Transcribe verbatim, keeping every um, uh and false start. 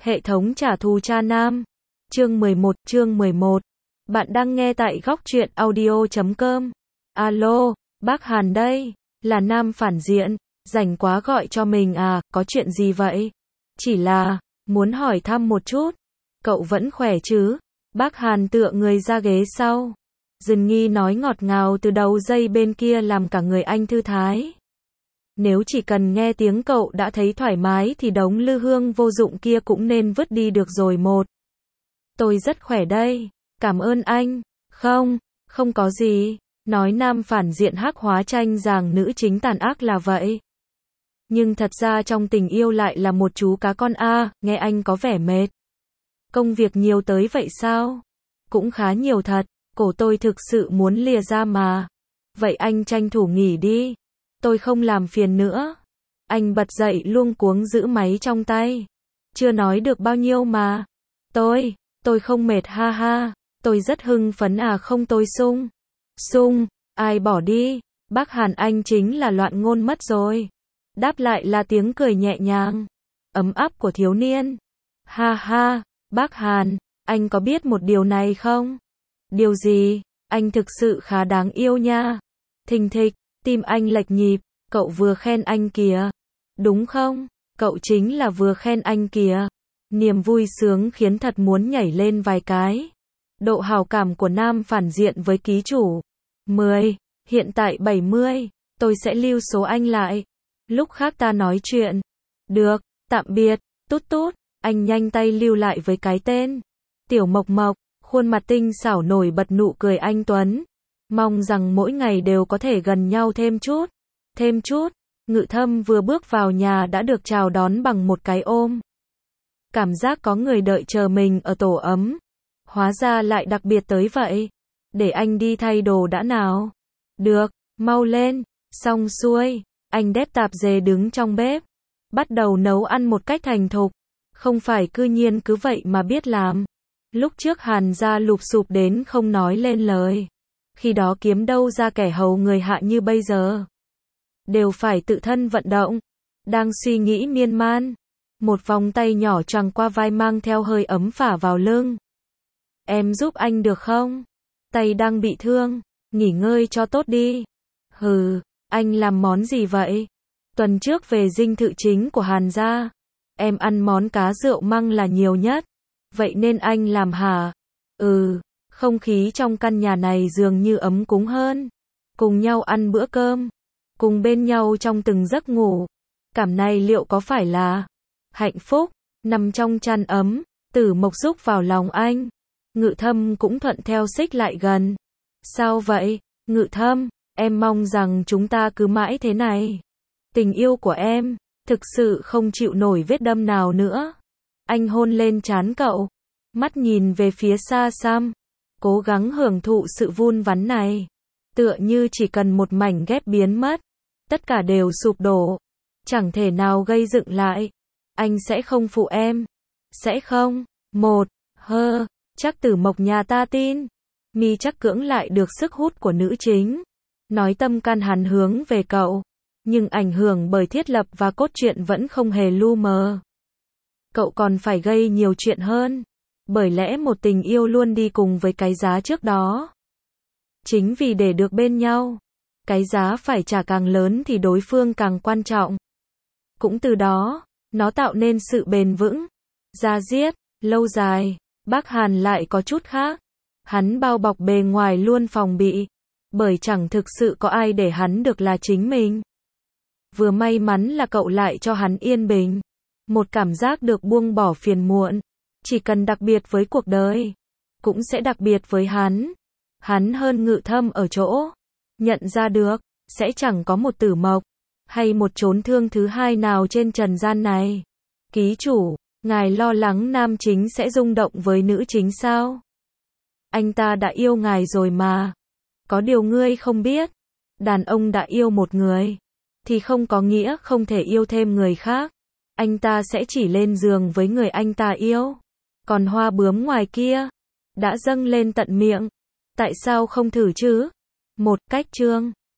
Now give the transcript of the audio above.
Hệ thống trả thù cha nam. Chương mười một, chương mười một. Bạn đang nghe tại góc truyện audio chấm com. Alo, bác Hàn đây, là nam phản diện, rảnh quá gọi cho mình à, có chuyện gì vậy? Chỉ là, muốn hỏi thăm một chút, cậu vẫn khỏe chứ? Bác Hàn tựa người ra ghế sau. Dần Nghi nói ngọt ngào từ đầu dây bên kia làm cả người anh thư thái. Nếu chỉ cần nghe tiếng cậu đã thấy thoải mái thì đống lư hương vô dụng kia cũng nên vứt đi được rồi một. Tôi rất khỏe đây, cảm ơn anh. Không, không có gì. Nói nam phản diện hắc hóa tranh rằng nữ chính tàn ác là vậy. Nhưng thật ra trong tình yêu lại là một chú cá con a, nghe anh có vẻ mệt. Công việc nhiều tới vậy sao? Cũng khá nhiều thật, cổ tôi thực sự muốn lìa ra mà. Vậy anh tranh thủ nghỉ đi. Tôi không làm phiền nữa. Anh bật dậy luống cuống giữ máy trong tay. Chưa nói được bao nhiêu mà. Tôi, tôi không mệt ha ha. Tôi rất hưng phấn à không tôi sung. Sung, ai bỏ đi. Bác Hàn anh chính là loạn ngôn mất rồi. Đáp lại là tiếng cười nhẹ nhàng, ấm áp của thiếu niên. Ha ha, bác Hàn, anh có biết một điều này không? Điều gì? Anh thực sự khá đáng yêu nha. Thình thịch, tim anh lệch nhịp, cậu vừa khen anh kìa. Đúng không? Cậu chính là vừa khen anh kìa. Niềm vui sướng khiến thật muốn nhảy lên vài cái. Độ hào cảm của nam phản diện với ký chủ. mười, hiện tại bảy mươi, tôi sẽ lưu số anh lại. Lúc khác ta nói chuyện. Được, tạm biệt, tút tút, anh nhanh tay lưu lại với cái tên. Tiểu Mộc Mộc, khuôn mặt tinh xảo nổi bật nụ cười anh tuấn. Mong rằng mỗi ngày đều có thể gần nhau thêm chút. Thêm chút, Ngự Thâm vừa bước vào nhà đã được chào đón bằng một cái ôm. Cảm giác có người đợi chờ mình ở tổ ấm. Hóa ra lại đặc biệt tới vậy. Để anh đi thay đồ đã nào. Được, mau lên, xong xuôi. Anh đép tạp dề đứng trong bếp. Bắt đầu nấu ăn một cách thành thục. Không phải cư nhiên cứ vậy mà biết làm. Lúc trước Hàn gia lụp xụp đến không nói lên lời. Khi đó kiếm đâu ra kẻ hầu người hạ như bây giờ. Đều phải tự thân vận động. Đang suy nghĩ miên man. Một vòng tay nhỏ choàng qua vai mang theo hơi ấm phả vào lưng. Em giúp anh được không? Tay đang bị thương. Nghỉ ngơi cho tốt đi. Hừ, anh làm món gì vậy? Tuần trước về dinh thự chính của Hàn gia. Em ăn món cá rượu măng là nhiều nhất. Vậy nên anh làm hả? Ừ, không khí trong căn nhà này dường như ấm cúng hơn. Cùng nhau ăn bữa cơm. Cùng bên nhau trong từng giấc ngủ. Cảm này liệu có phải là hạnh phúc? Nằm trong chăn ấm, Tử Mộc rúc vào lòng anh. Ngự Thâm cũng thuận theo xích lại gần. Sao vậy, Ngự Thâm? Em mong rằng chúng ta cứ mãi thế này. Tình yêu của em, thực sự không chịu nổi vết đâm nào nữa. Anh hôn lên trán cậu. Mắt nhìn về phía xa xăm. Cố gắng hưởng thụ sự vun vắn này. Tựa như chỉ cần một mảnh ghép biến mất. Tất cả đều sụp đổ. Chẳng thể nào gây dựng lại. Anh sẽ không phụ em. Sẽ không. Một. Hơ. Chắc Tử Mộc nhà ta tin. Mi chắc cưỡng lại được sức hút của nữ chính. Nói tâm can hắn hướng về cậu. Nhưng ảnh hưởng bởi thiết lập và cốt truyện vẫn không hề lu mờ. Cậu còn phải gây nhiều chuyện hơn. Bởi lẽ một tình yêu luôn đi cùng với cái giá trước đó. Chính vì để được bên nhau. Cái giá phải trả càng lớn thì đối phương càng quan trọng. Cũng từ đó, nó tạo nên sự bền vững. Da diết, lâu dài. Bác Hàn lại có chút khác. Hắn bao bọc bề ngoài luôn phòng bị. Bởi chẳng thực sự có ai để hắn được là chính mình. Vừa may mắn là cậu lại cho hắn yên bình. Một cảm giác được buông bỏ phiền muộn. Chỉ cần đặc biệt với cuộc đời. Cũng sẽ đặc biệt với hắn. Hắn hơn Ngự Thâm ở chỗ. Nhận ra được, sẽ chẳng có một Tử Mộc. Hay một chốn thương thứ hai nào trên trần gian này. Ký chủ, ngài lo lắng nam chính sẽ rung động với nữ chính sao? Anh ta đã yêu ngài rồi mà. Có điều ngươi không biết. Đàn ông đã yêu một người. Thì không có nghĩa không thể yêu thêm người khác. Anh ta sẽ chỉ lên giường với người anh ta yêu. Còn hoa bướm ngoài kia đã dâng lên tận miệng. Tại sao không thử chứ? Một cách chương